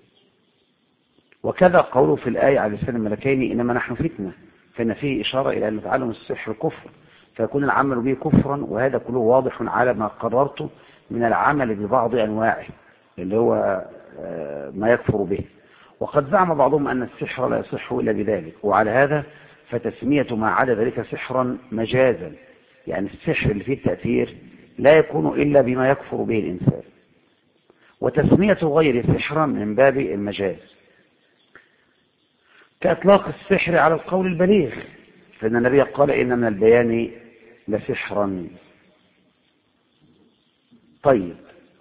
وكذا قوله في الآية على لسان الملكين إنما نحن فتنة، فإن فيه إشارة إلى أن تعلم السحر كفر، فيكون العمل به كفرا، وهذا كله واضح على ما قررته من العمل ببعض أنواعه اللي هو ما يكفر به. وقد زعم بعضهم أن السحر لا يصح إلا بذلك، وعلى هذا فتسمية ما عدا ذلك سحرا مجازا، يعني السحر اللي فيه التأثير لا يكون إلا بما يكفر به الإنسان، وتسمية غير سحرا من باب المجاز، كإطلاق السحر على القول البليغ، فإن النبي قال إن من البيان لسحرا. طيب،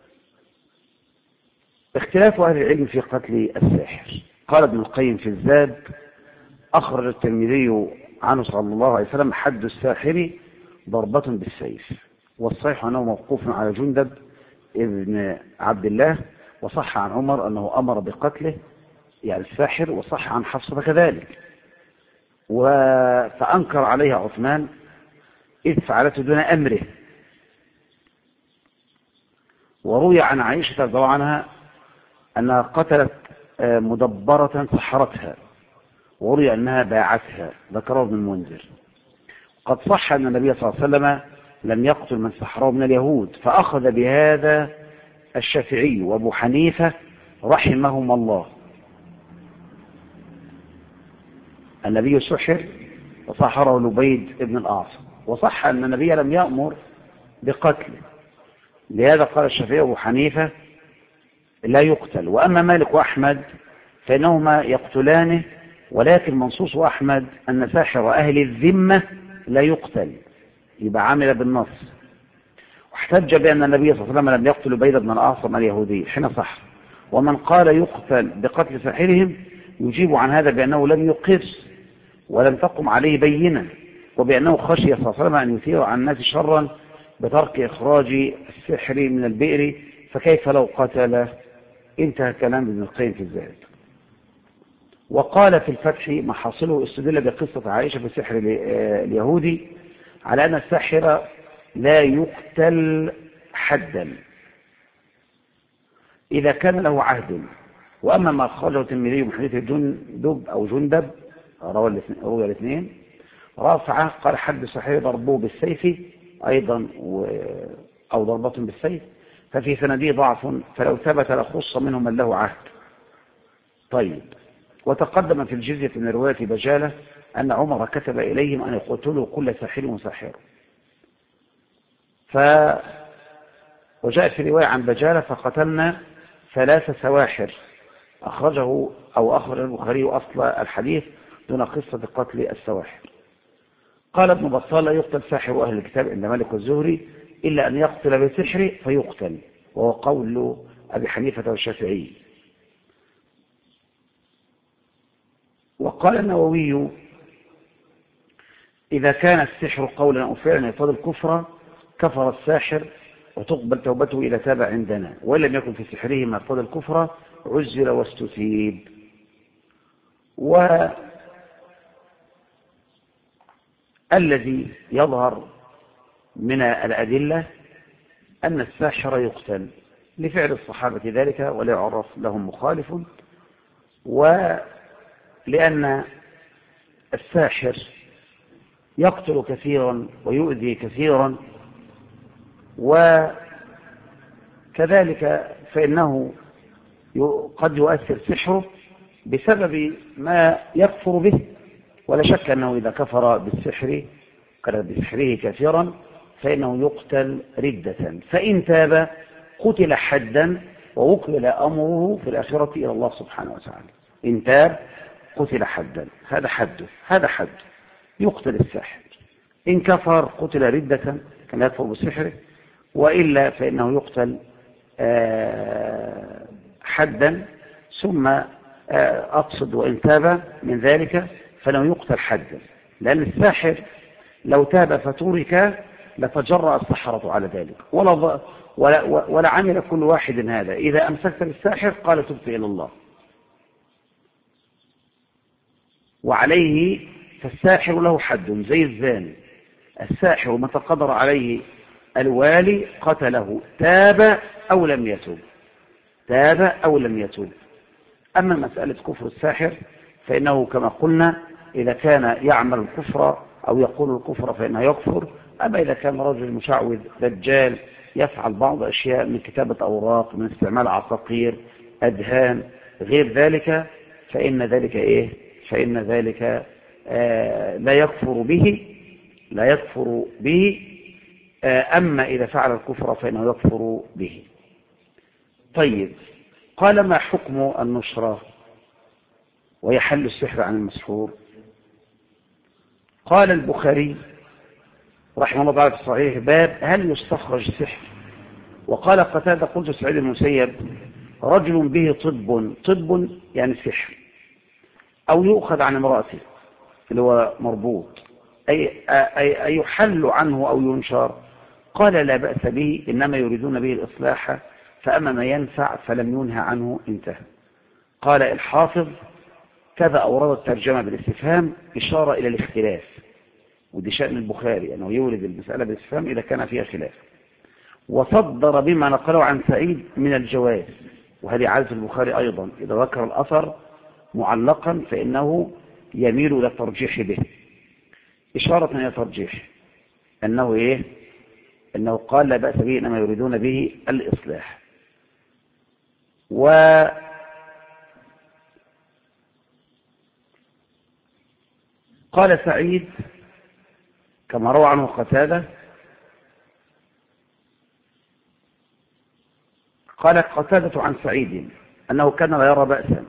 اختلاف أهل العلم في قتل الساحر. قال ابن القيم في الزاد أخرج الترمذي عنه صلى الله عليه وسلم حد الساحر ضربة بالسيف، والصحيح أنه موقوف على جندب ابن عبد الله، وصح عن عمر أنه أمر بقتله يعني الساحر، وصح عن حفصة كذلك، فأنكر عليها عثمان إذ فعلته دون أمره. وروي عن عائشة رضي الله عنها أنها قتلت مدبرة سحرتها، وروي أنها باعتها، ذكره ابن المنذر. قد صح أن النبي صلى الله عليه وسلم لم يقتل من سحره من اليهود، فأخذ بهذا الشافعي وأبو حنيفة رحمهم الله. النبي سحر وسحره لبيد ابن الأعصم، وصح أن النبي لم يأمر بقتله، لهذا قال الشافعي وأبو حنيفة لا يقتل. وأما مالك وأحمد فإنهما يقتلانه، ولكن منصوص أحمد أن ساحر أهل الذمة لا يقتل، يبقى عامل بالنص. واحتج بأن النبي صلى الله عليه وسلم لم يقتل بيد بن الأعصم اليهودي حين صح. ومن قال يقتل بقتل ساحرهم يجيب عن هذا بأنه لم يقر ولم تقم عليه بينة، وبأنه خشي صلى الله عليه وسلم أن يثير عن الناس شرا بترك إخراج السحر من البئر، فكيف لو قتل؟ انتهى كلام ابن القيم في الزهد. وقال في الفتح محاصله استدل بقصة عائشة في سحر اليهودي على أن الساحر لا يقتل حدا إذا كان له عهد. وأما ما أخرجه الترمذي من حديث جندب أو جندب روى الاثنين رافعة قال حد الساحر ضربوه بالسيف أيضا أو ضربة بالسيف، ففي سنده ضعف، فلو ثبت لخص منهم من له عهد. طيب، وتقدم في الجزية من رواية بجالة أن عمر كتب إليهم أن يقتلوا كل ساحر وساحر. وجاء في رواية عن بجالة فقتلنا 3 سواحر، أخرج البخاري أصل الحديث دون قصة قتل السواحر. قال ابن بطال لا يقتل ساحر أهل الكتاب إلا مالك والزهري إلا أن يقتل بسحر فيقتل، وهو قول أبي حنيفة والشافعي. وقال النووي إذا كان السحر قولا أو فعلا يقتضي الكفر كفر الساحر وتقبل توبته إلى تاب عندنا، وإن لم يكن في سحره ما يقتضي الكفر عزل واستتيب. والذي يظهر من الأدلة أن الساحر يقتل لفعل الصحابة ذلك ولا يعرف لهم مخالف، ولأن الساحر يقتل كثيرا ويؤذي كثيرا، وكذلك فإنه قد يؤثر سحره بسبب ما يكفر به، ولا شك أنه إذا كفر بالسحر كان بسحره كثيرا فإنه يقتل ردة، فإن تاب قتل حدا ووكل أمره في الآخرة إلى الله سبحانه وتعالى. إن تاب قتل حدا، هذا حد يقتل الساحر. إن كفر قتل ردة كان يكفر بسحره، وإلا فإنه يقتل حدا، ثم أقصد وإن تاب من ذلك فإنه يقتل حدا، لأن الساحر لو تاب فترك لتجرأ السحرة على ذلك، ولا عمل كل واحد هذا. إذا أمسكت بالساحر قال تبت إلى الله، وعليه فالساحر له حد زي الزاني. الساحر متى قدر عليه الوالي قتله، تاب أو لم يتوب. أما مسألة كفر الساحر فإنه كما قلنا إذا كان يعمل الكفر أو يقول الكفر فإنه يكفر. أما إذا كان رجل مشعوذ دجال يفعل بعض أشياء من كتابة أوراق، من استعمال عصاقير، أدهان، غير ذلك، فإن ذلك لا يكفر به. أما إذا فعل الكفر فإنه يكفر به. طيب، قال ما حكم النشرة ويحل السحر عن المسحور؟ قال البخاري رحمه الله تعالى في الصحيح باب هل يستخرج السحر. وقال قتادة قلت سعيد المسيب رجل به طب يعني سحر، أو يؤخذ عن امرأته اللي هو مربوط، أي يحل عنه أو ينشر. قال لا بأس به، إنما يريدون به الإصلاح، فأما ما ينفع فلم ينهى عنه انتهى. قال الحافظ كذا أورد الترجمة بالاستفهام إشارة إلى الاختلاف، ودي شأن البخاري أنه يورد المسألة بالاستفهام إذا كان فيها خلاف. وصدر بما نقله عن سعيد من الجواز، وهذه عادة البخاري أيضا إذا ذكر الأثر معلقا فإنه يميل إلى الترجيح به، إشارة إلى ترجيح أنه قال لا بأس به إنما يريدون به الإصلاح. وقال سعيد كما روى عنه قتادة، قال قتادة عن سعيد أنه كان لا يرى بأسا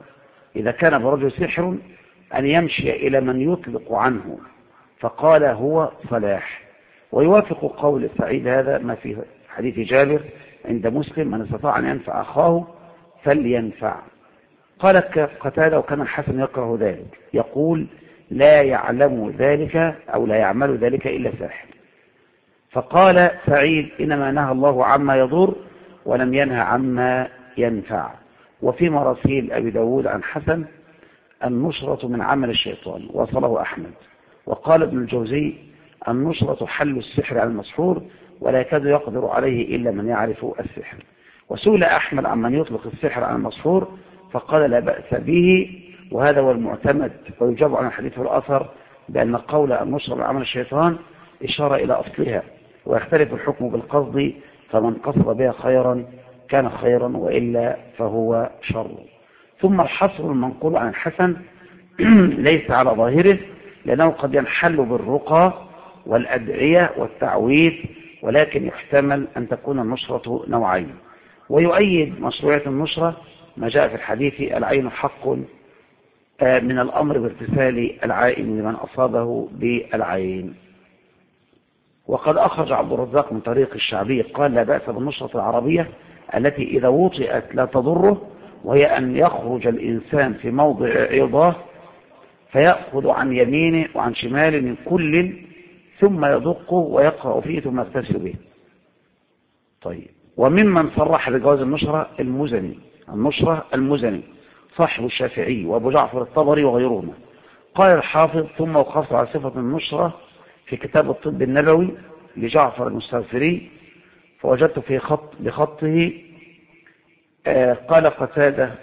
إذا كان برجل سحر أن يمشي إلى من يطلق عنه، فقال هو صلاح. ويوافق قول سعيد هذا ما في حديث جابر عند مسلم: من استطاع أن ينفع أخاه فلينفع. قال قتادة: وكان الحسن يكره ذلك، يقول: لا يعلم ذلك أو لا يعمل ذلك إلا ساحر. فقال سعيد: إنما نهى الله عما يضر ولم ينهى عما ينفع. وفي مراسيل أبي داود عن حسن: النشرة من عمل الشيطان، وصله أحمد. وقال ابن الجوزي: النشرة حل السحر على المسحور، ولا يكاد يقدر عليه إلا من يعرف السحر. وسئل أحمد عن من يطلق السحر على المسحور فقال: لا بأس به، وهذا هو المعتمد. ويجاب عن الحديث والأثر بأن قول النشرة من عمل الشيطان إشارة إلى أصلها، ويختلف الحكم بالقصد، فمن قصد بها خيرا كان خيرا، وإلا فهو شر. ثم الحصر المنقول عن الحسن ليس على ظاهره، لأنه قد ينحل بالرقى والأدعية والتعويذ، ولكن يحتمل أن تكون النشرة نوعين. ويؤيد مشروعية النشرة ما جاء في الحديث: العين حق من الأمر بارتسال العائن لمن أصابه بالعين. وقد أخرج عبد الرزاق من طريق الشعبي قال: لا بأس بالنشرة العربية التي إذا وطئت لا تضره، وهي أن يخرج الإنسان في موضع عظاه فيأخذ عن يمينه وعن شماله من كل، ثم يدقه ويقرأ فيه ثم يغتسل به. طيب، وممن صرح بجواز النشرة المزني صاحب الشافعي وأبو جعفر الطبري وغيرهما. قال الحافظ: ثم وقفت على صفة النشرة في كتاب الطب النبوي لجعفر المستغفري فوجدت في بخطه قال قتادة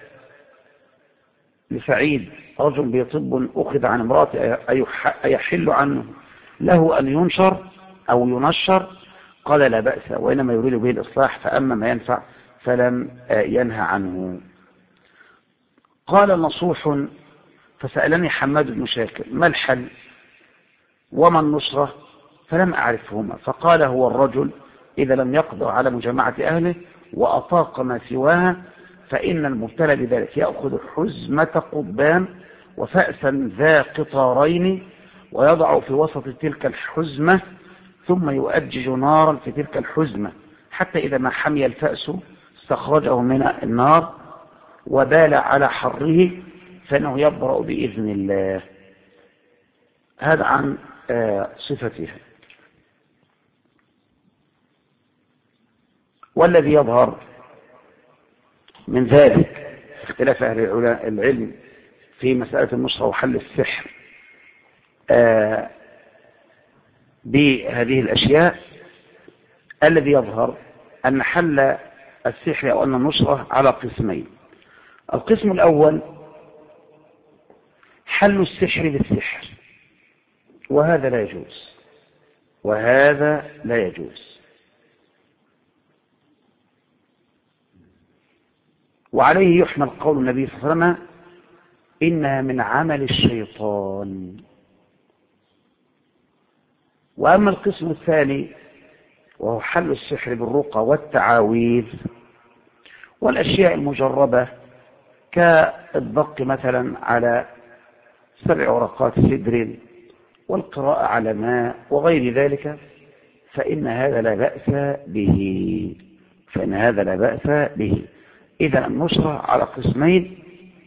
لسعيد: رجل بطب أخذ عن امرأة أيحل عنه له أن ينشر أو ينشر؟ قال: لا بأس، وإنما يريد به الإصلاح، فأما ما ينفع فلم ينهى عنه. قال نصوح: فسألني حماد بن شاكر: ما الحل وما النصرة؟ فلم أعرفهما. فقال: هو الرجل إذا لم يقدر على مجامعة أهله وأطاق ما سواها، فإن المبتلى بذلك يأخذ حزمة قضبان وفأسا ذا قطارين ويضع في وسط تلك الحزمة، ثم يؤجج نارا في تلك الحزمة حتى إذا ما حمي الفأس استخرجه من النار وبال على حره، فإنه يبرأ بإذن الله. هذا عن صفتها. والذي يظهر من ذلك اختلاف أهل العلم في مسألة النشرة وحل السحر بهذه الأشياء، الذي يظهر أن حل السحر أو أن النشرة على قسمين. القسم الأول حل السحر بالسحر، وهذا لا يجوز، وعليه يحمل قول النبي صلى الله عليه وسلم: إنها من عمل الشيطان. وأما القسم الثاني وهو حل السحر بالرقى والتعاويذ والأشياء المجربة كالضغط مثلا على 7 ورقات سدر والقراءة على ماء وغير ذلك، فإن هذا لا بأس به. إذا النشرة على قسمين: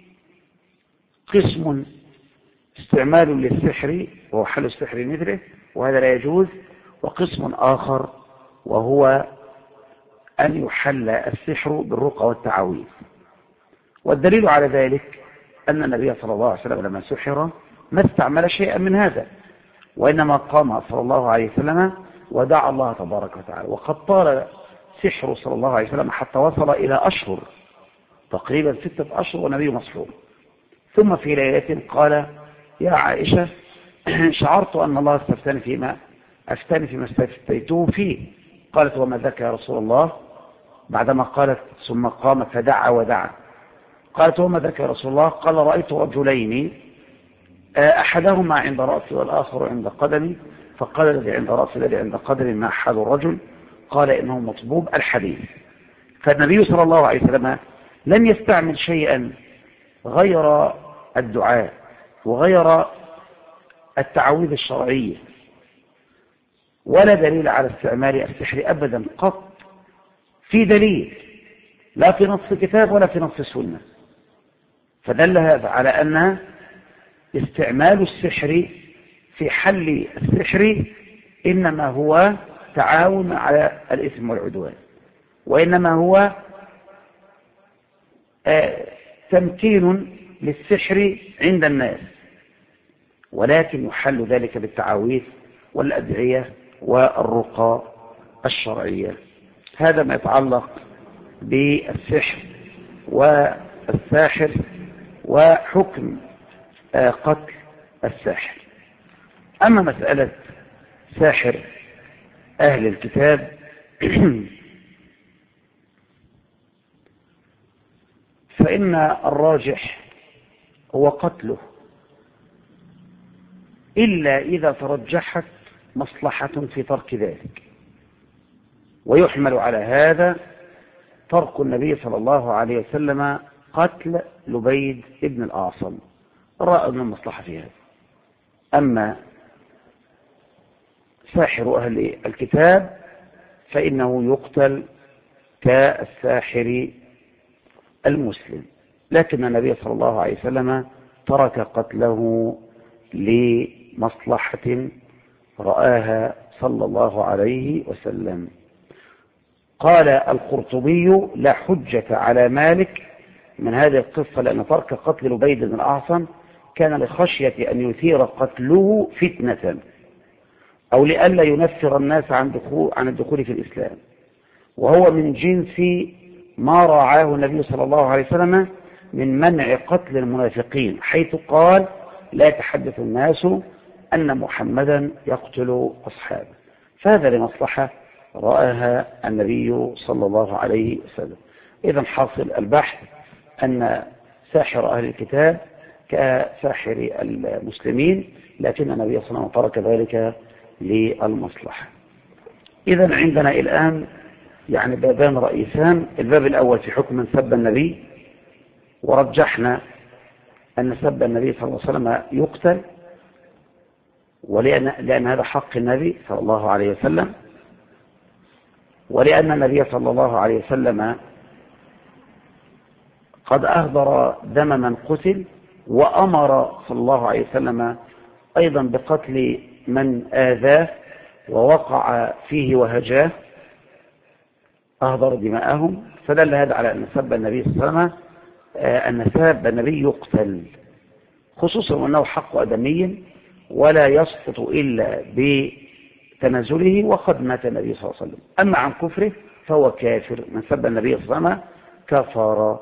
قسم استعمال للسحر وهو حل السحر مثله وهذا لا يجوز، وقسم آخر وهو أن يحل السحر بالرقى والتعاويذ. والدليل على ذلك أن النبي صلى الله عليه وسلم لما سحر ما استعمل شيئا من هذا، وإنما قام صلى الله عليه وسلم ودعا الله تبارك وتعالى. وقد طال سحر صلى الله عليه وسلم حتى وصل إلى أشهر، تقريبا 6 أشهر ونبي مسحور. ثم في ليلة قال: يا عائشة، شعرت أن الله استفتاني فيما استفتيته فيه. قالت: وما ذاك يا رسول الله؟ بعدما قالت ثم قام فدعا ودعا. قالت: وما ذاك يا رسول الله؟ قال: رأيت رجلين أحدهما عند رأسي والآخر عند قدمي، فقال الذي عند رأسي الذي عند قدمي: ما حال الرجل؟ قال: إنه مطبوب الحديث. فالنبي صلى الله عليه وسلم لم يستعمل شيئا غير الدعاء وغير التعويذ الشرعية، ولا دليل على استعمال السحر أبدا قط في دليل لا في نص كتاب ولا في نص سنة. فدل هذا على أن استعمال السحر في حل السحر إنما هو تعاون على الإثم والعدوان، وإنما هو تمكين للسحر عند الناس، ولكن يحل ذلك بالتعاويذ والأدعية والرقى الشرعية. هذا ما يتعلق بالسحر والساحر وحكم قتل الساحر. أما مسألة ساحر أهل الكتاب فإن الراجح هو قتله، إلا إذا ترجحت مصلحة في ترك ذلك، ويحمل على هذا ترك النبي صلى الله عليه وسلم قتل لبيد ابن الأعصم، رأى أن المصلحة في هذا. أما ساحر أهل الكتاب فإنه يقتل كالساحر المسلم، لكن النبي صلى الله عليه وسلم ترك قتله لمصلحة رآها صلى الله عليه وسلم. قال القرطبي: لا حجة على مالك من هذه القصة، لأن ترك قتل لبيد بن الأعصم كان لخشية أن يثير قتله فتنة، أو لئلا ينفر الناس عن الدخول في الإسلام، وهو من جنس ما راعاه النبي صلى الله عليه وسلم من منع قتل المنافقين، حيث قال: لا يتحدث الناس أن محمدا يقتل أصحابه. فهذا لمصلحة رآها النبي صلى الله عليه وسلم. إذن حاصل البحث أن ساحر أهل الكتاب كساحر المسلمين، لكن النبي صلى الله عليه وسلم ترك ذلك للمصلحة. إذن عندنا الآن يعني بابان رئيسان. الباب الأول في حكم من سب النبي، ورجحنا أن سب النبي صلى الله عليه وسلم يقتل، لأن هذا حق النبي صلى الله عليه وسلم، ولأن النبي صلى الله عليه وسلم قد أهدر دم من قتل، وأمر صلى الله عليه وسلم أيضا بقتل من آذاه ووقع فيه وهجاه، أهدر دماءهم. فدل هذا على أن سب النبي صلى الله عليه وسلم أن سب النبي يقتل، خصوصا أنه حق أدمي ولا يسقط إلا بتنازله، وقد مات النبي صلى الله عليه وسلم. أما عن كفره فهو كافر، من سب النبي صلى الله عليه وسلم كفر.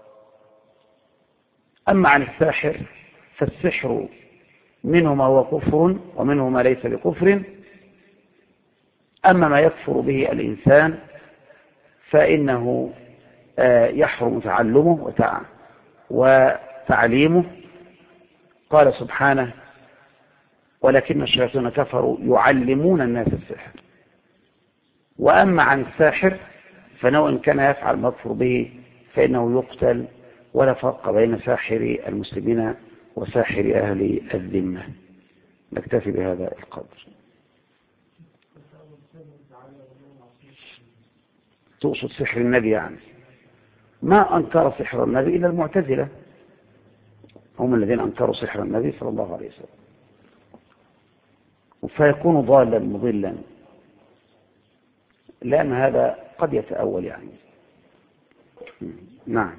أما عن الساحر فالسحر منه ما هو كفر ومنه ما ليس بكفر. أما ما يكفر به الإنسان فإنه يحرم تعلمه وتعليمه. قال سبحانه: ولكن الشياطين كفروا يعلمون الناس السحر. وأما عن الساحر فإنه إن كان يفعل ما يكفر به فإنه يقتل، ولا فرق بين ساحر المسلمين وساحر أهل الذمة. نكتفي بهذا القدر. تقصد سحر النبي يعني؟ ما أنكر سحر النبي إلا المعتزلة، هم الذين أنكروا سحر النبي صلى الله عليه وسلم، فيكون ضالا مضلا، لأن هذا قد يتأول يعني. نعم.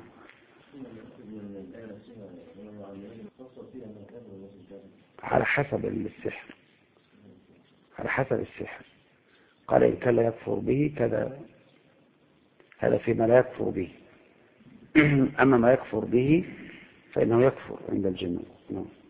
على حسب السحر، على حسب السحر. قال إن كان لا يكفر به كذا، هذا فيما لا يكفر به. أما ما يكفر به فإنه يكفر عند الجميع. نعم.